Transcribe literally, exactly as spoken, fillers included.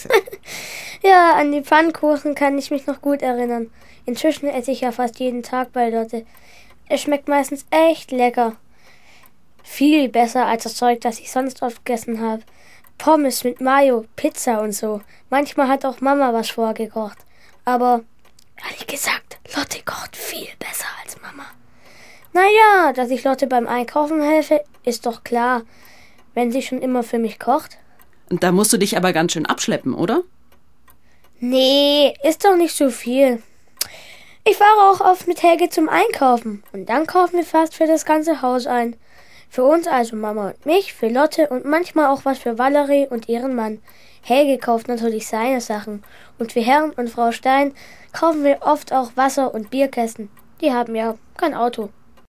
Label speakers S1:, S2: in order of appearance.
S1: Ja, an die Pfannkuchen kann ich mich noch gut erinnern. Inzwischen esse ich ja fast jeden Tag bei Lotte. Es schmeckt meistens echt lecker. Viel besser als das Zeug, das ich sonst oft gegessen habe. Pommes mit Mayo, Pizza und so. Manchmal hat auch Mama was vorgekocht. Aber, ehrlich gesagt, Lotte kocht viel besser als Mama. Naja, dass ich Lotte beim Einkaufen helfe, ist doch klar, wenn sie schon immer für mich kocht.
S2: Und da musst du dich aber ganz schön abschleppen, oder?
S1: Nee, ist doch nicht so viel. Ich fahre auch oft mit Helge zum Einkaufen und dann kaufen wir fast für das ganze Haus ein. Für uns also Mama und mich, für Lotte und manchmal auch was für Valerie und ihren Mann. Helge kauft natürlich seine Sachen und für Herrn und Frau Stein kaufen wir oft auch Wasser und Bierkästen. Die haben ja kein Auto.